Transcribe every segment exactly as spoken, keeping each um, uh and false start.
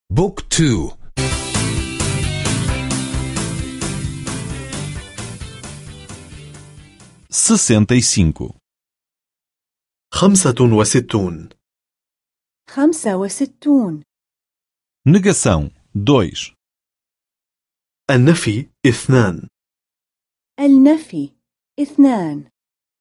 بوك تو. sessenta e cinco. خمسة وستون. خمسة وستون. Negação dois. النفي اثنان. النفي اثنان.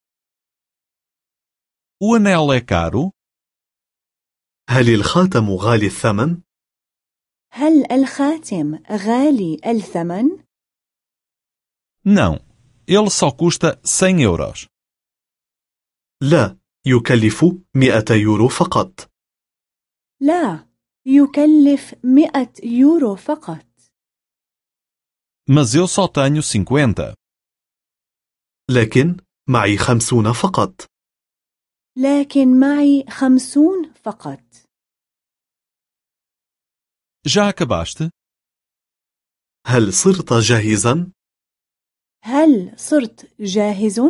O anel é caro? هل الخاتم غالي الثمن؟ هل الخاتم غالي الثمن؟ Não, ele só custa cem euros. لا، يكلف مئة يورو فقط. لا، يكلف مئة يورو فقط. Mas eu só tenho cinquenta. لكن معي خمسون فقط. لكن معي خمسون فقط. Já acabaste? هل صرت جاهزا؟ هل صرت جاهز؟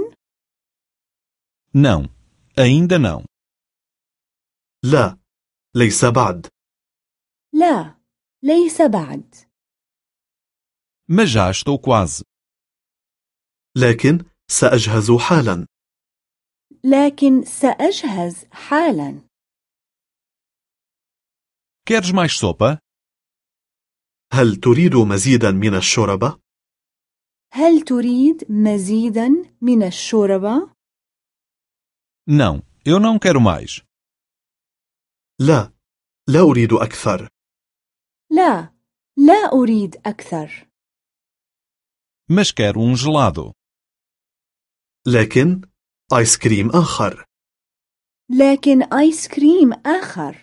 Não, ainda não. لا، ليس بعد. لا، ليس بعد. Mas já estou quase. لكن سأجهز حالا. لكن سأجهز حالا. Queres mais sopa? هل تريد مزيدا من الشوربة؟ هل تريد مزيدا من الشوربة؟ Não, eu não quero mais. لا، لا أريد أكثر. لا، لا أريد أكثر. Mas quero um gelado. لكن آيس كريم آخر. لكن آيس كريم آخر.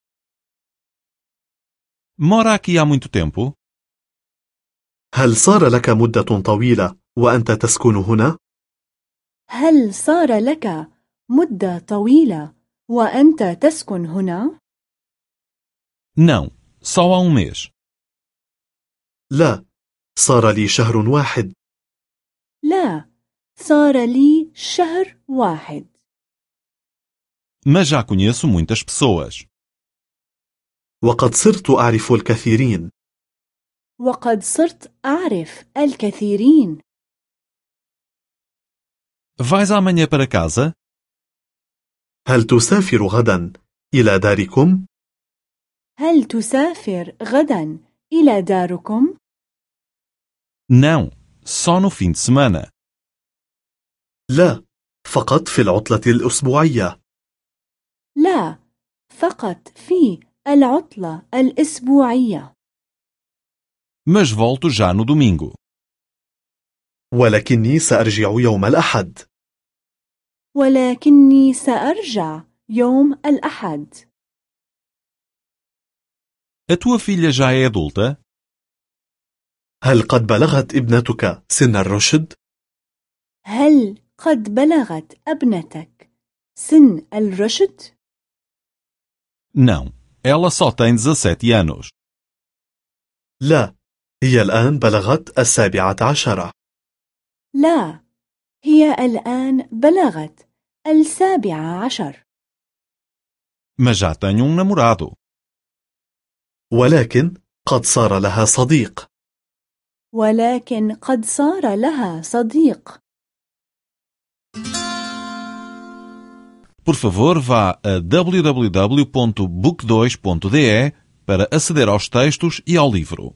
Mora aqui há muito tempo? هل صار لك مدة طويلة وأنت تسكن هنا؟ هل صار لك مدة طويلة وأنت تسكن هنا؟ Não, só há um mês. لا، صار لي شهر واحد. لا، صار لي شهر واحد. Mas já conheço muitas pessoas. وقد صرت أعرف الكثيرين. وقد صرت أعرف الكثيرين. Vais amanhã para casa? هل تسافر غدا إلى داركم؟ هل تسافر غدا إلى داركم؟ Não, só no fim de semana. لا، فقط في العطلة الأسبوعية. لا، فقط في العطلة الأسبوعية. Mas volto já no domingo. ولكني سأرجع يوم الأحد. ولكني سأرجع يوم الأحد. A tua filha já é adulta? هل قد بلغت ابنتك سن الرشد؟ هل قد بلغت ابنتك سن الرشد؟ Não, ela só tem dezassete anos. لا، هي الآن بلغت السابعة عشرة. لا، هي الآن بلغت السابعة عشر. Mas já tem um namorado. ولكن قد صار لها صديق. ولكن قد صار لها صديق. Por favor, vá a w w w ponto book dois ponto d e para aceder aos textos e ao livro.